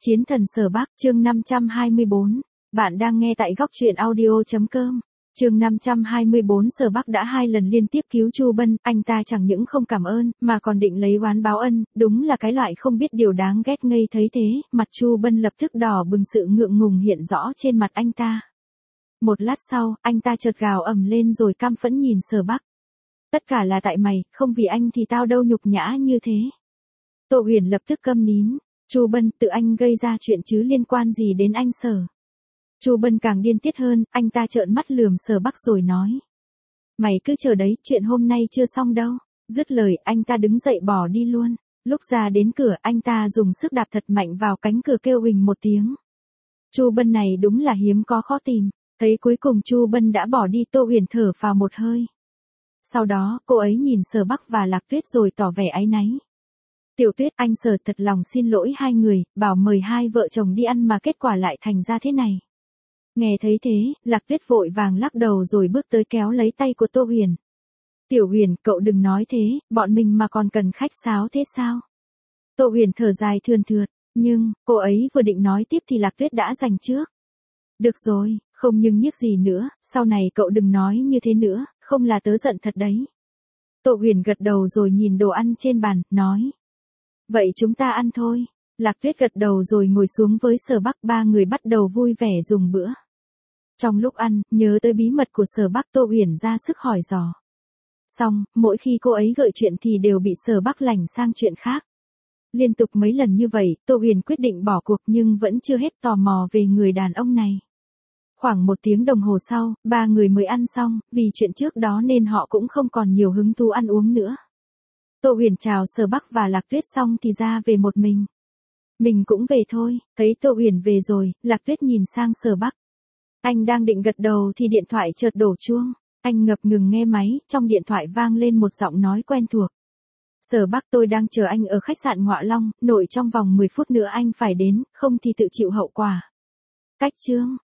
Chiến thần Sở Bắc, chương 524. Bạn đang nghe tại góc truyện audio.com. Chương 524. Sở Bắc đã 2 lần liên tiếp cứu Chu Bân, anh ta chẳng những không cảm ơn, mà còn định lấy oán báo ân, đúng là cái loại không biết điều đáng ghét ngây thấy thế, mặt Chu Bân lập tức đỏ bừng, sự ngượng ngùng hiện rõ trên mặt anh ta. Một lát sau, anh ta chợt gào ầm lên rồi căm phẫn nhìn Sở Bắc. Tất cả là tại mày, không vì anh thì tao đâu nhục nhã như thế. Tô Huyền lập tức câm nín. Chu Bân, tự anh gây ra chuyện chứ liên quan gì đến anh Sở. Chu Bân càng điên tiết hơn, anh ta trợn mắt lườm Sở Bắc rồi nói. Mày cứ chờ đấy, chuyện hôm nay chưa xong đâu. Dứt lời, anh ta đứng dậy bỏ đi luôn. Lúc ra đến cửa, anh ta dùng sức đạp thật mạnh vào cánh cửa, kêu huỳnh một tiếng. Chu Bân này đúng là hiếm có khó tìm. Thấy cuối cùng Chu Bân đã bỏ đi, Tô Huyền thở phào một hơi. Sau đó, cô ấy nhìn Sở Bắc và Lạc Tuyết rồi tỏ vẻ áy náy. Tiểu Tuyết, anh Sở thật lòng xin lỗi hai người, bảo mời hai vợ chồng đi ăn mà kết quả lại thành ra thế này. Nghe thấy thế, Lạc Tuyết vội vàng lắc đầu rồi bước tới kéo lấy tay của Tô Huyền. Tiểu Huyền, cậu đừng nói thế, bọn mình mà còn cần khách sáo thế sao? Tô Huyền thở dài thườn thượt, nhưng, cô ấy vừa định nói tiếp thì Lạc Tuyết đã giành trước. Được rồi, không nhưng nhức gì nữa, sau này cậu đừng nói như thế nữa, không là tớ giận thật đấy. Tô Huyền gật đầu rồi nhìn đồ ăn trên bàn, nói. Vậy chúng ta ăn thôi. Lạc Tuyết gật đầu rồi ngồi xuống với Sở Bắc, ba người bắt đầu vui vẻ dùng bữa. Trong lúc ăn, nhớ tới bí mật của Sở Bắc, Tô Huyền ra sức hỏi dò. Xong, mỗi khi cô ấy gợi chuyện thì đều bị Sở Bắc lành sang chuyện khác. Liên tục mấy lần như vậy, Tô Huyền quyết định bỏ cuộc nhưng vẫn chưa hết tò mò về người đàn ông này. Khoảng 1 tiếng đồng hồ sau, ba người mới ăn xong, vì chuyện trước đó nên họ cũng không còn nhiều hứng thú ăn uống nữa. Tô Huyền chào Sở Bắc và Lạc Tuyết xong thì ra về một mình. Mình cũng về thôi, thấy Tô Huyền về rồi, Lạc Tuyết nhìn sang Sở Bắc. Anh đang định gật đầu thì điện thoại chợt đổ chuông. Anh ngập ngừng nghe máy, trong điện thoại vang lên một giọng nói quen thuộc. Sở Bắc, tôi đang chờ anh ở khách sạn Ngọa Long, nội trong vòng 10 phút nữa anh phải đến, không thì tự chịu hậu quả. Cách chương.